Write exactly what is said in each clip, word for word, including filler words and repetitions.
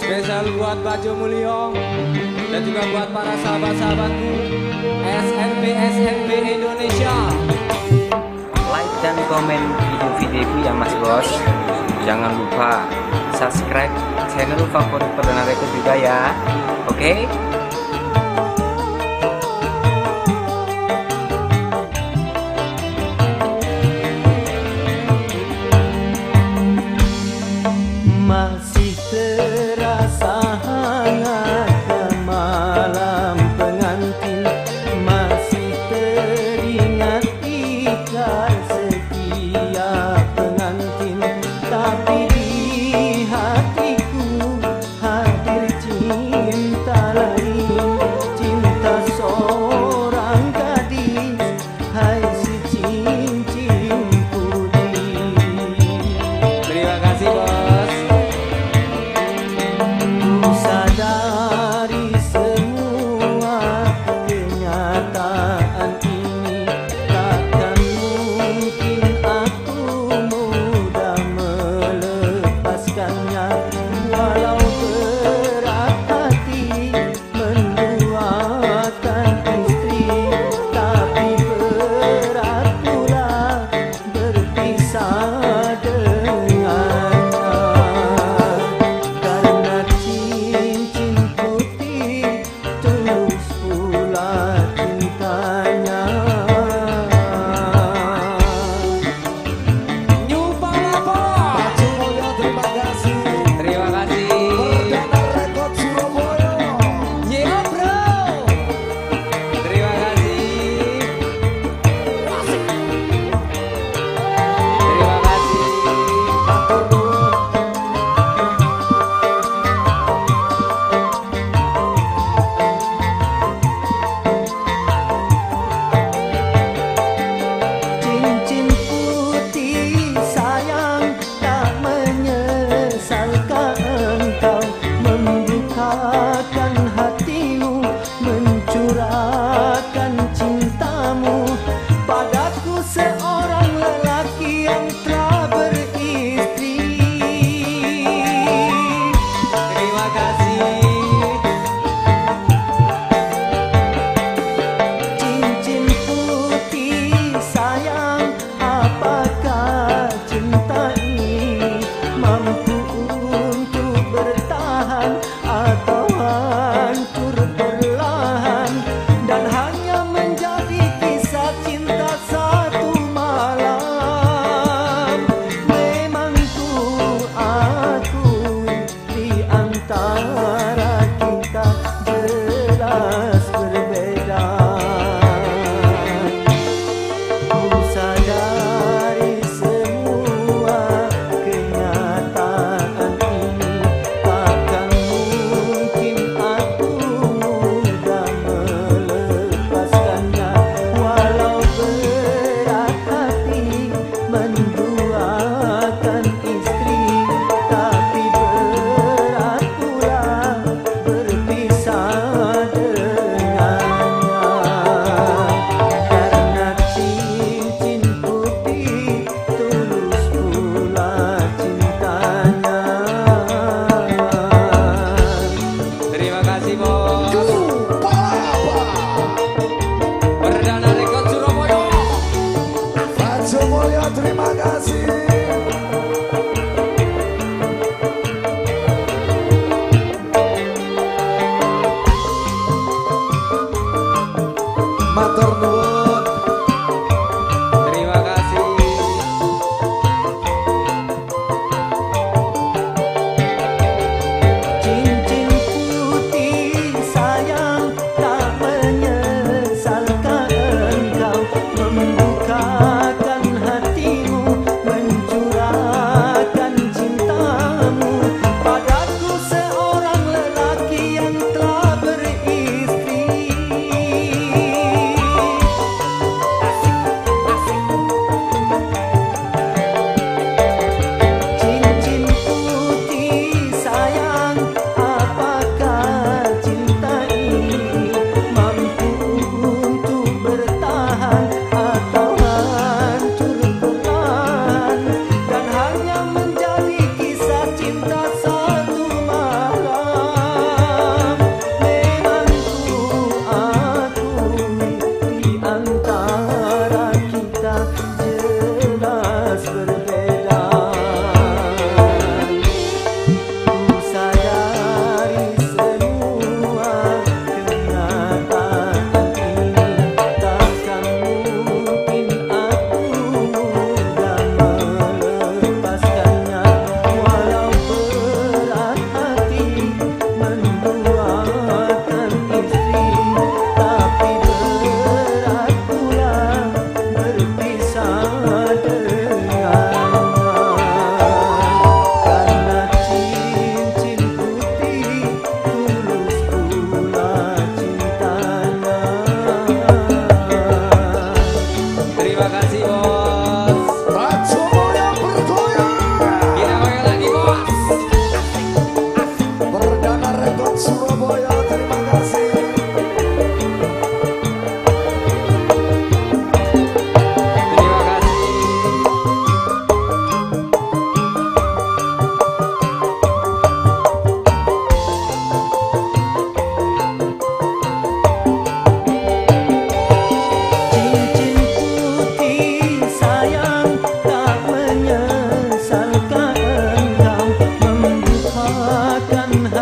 Spesial buat Bajo Mulyo dan juga buat para sahabat-sahabatku S N B S N B Indonesia. Like dan komen video-videoku ya Mas Bos. Jangan lupa subscribe channel favorit Perdana Record juga ya. Oke okay? Masih terasa hangatnya malam pengantin, masih teringat ikat setiap pengantin, tapi di hatiku hadir cinta lain, cinta seorang gadis, hai si cincin putih. Terima kasih bos. Dari semua kenyataan ini, takkan mungkin aku mudah melepaskannya. Walau berat hati menduakan istri, tapi berat pula berpisah dengannya. Karena cincin putih tulus pula cintanya. Nyupa apa? Bajo Mulyo, terima kasih. Terima kasih. Perdana Record Surabaya. Yeah bro. Terima kasih. Terima kasih. Matur nuwun. Cincin putih sayang, tak menyesalkan engkau membukakan hatimu, mencurahkan cintamu padaku, seorang lelaki yang telah beristri. Terima kasih. Cincin putih sayang, apakah cinta ini mampu untuk bertahan atau hancur perlahan, dan hanya menjadi kisah cinta satu malam. Memang ku akui di antara kita jelas berbeda. Ku sadari semua kenyataan ini, takkan mungkin aku mudah melepaskannya. Walau berat hati menduakan istri, tapi berat pula berpisah dengannya. Karena cincin putih tulus pula cintanya. Terima kasih bos. Nyupa apa? Perdana Record Surabaya. Bajo Mulyo, terima kasih. Matur nuwun. Terima kasih. Cincin putih sayang, tak menyesalkan engkau membukakan hatimu, mencurahkan cintamu padaku, seorang lelaki yang telah beristri.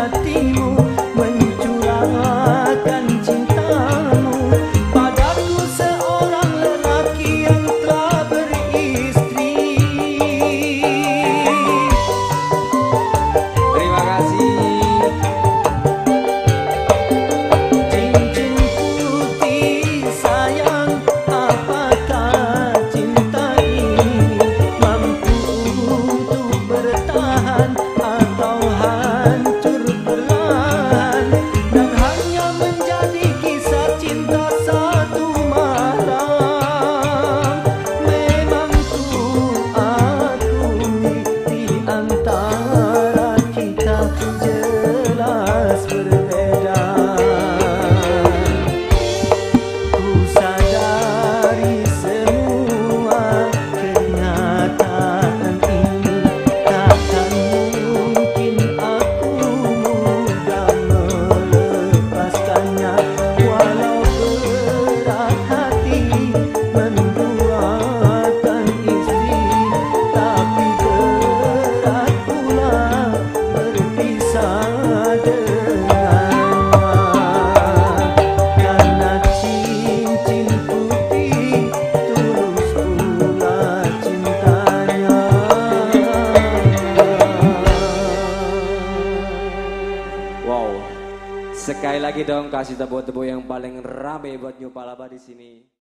hatimu mencurahkan cintamu padaku seorang lelaki yang telah beristri. Terima kasih. Cincin putih sayang, apakah cinta ini mampu untuk bertahan atau hancur perlahan dan hanya menjadi kisah cinta satu malam. Memang ku akui di antara kita jelas berbeda. Ku sadari semua kenyataan ini takkan mungkin aku mudah melepaskannya. Walau berat hati menduakan istri, tapi berat pula berpisah dengannya. Karena cincin putih tulus pula cintanya. Wow. Sekali lagi dong kasih tepuk-tepuk yang paling rame buat New Palapa di sini.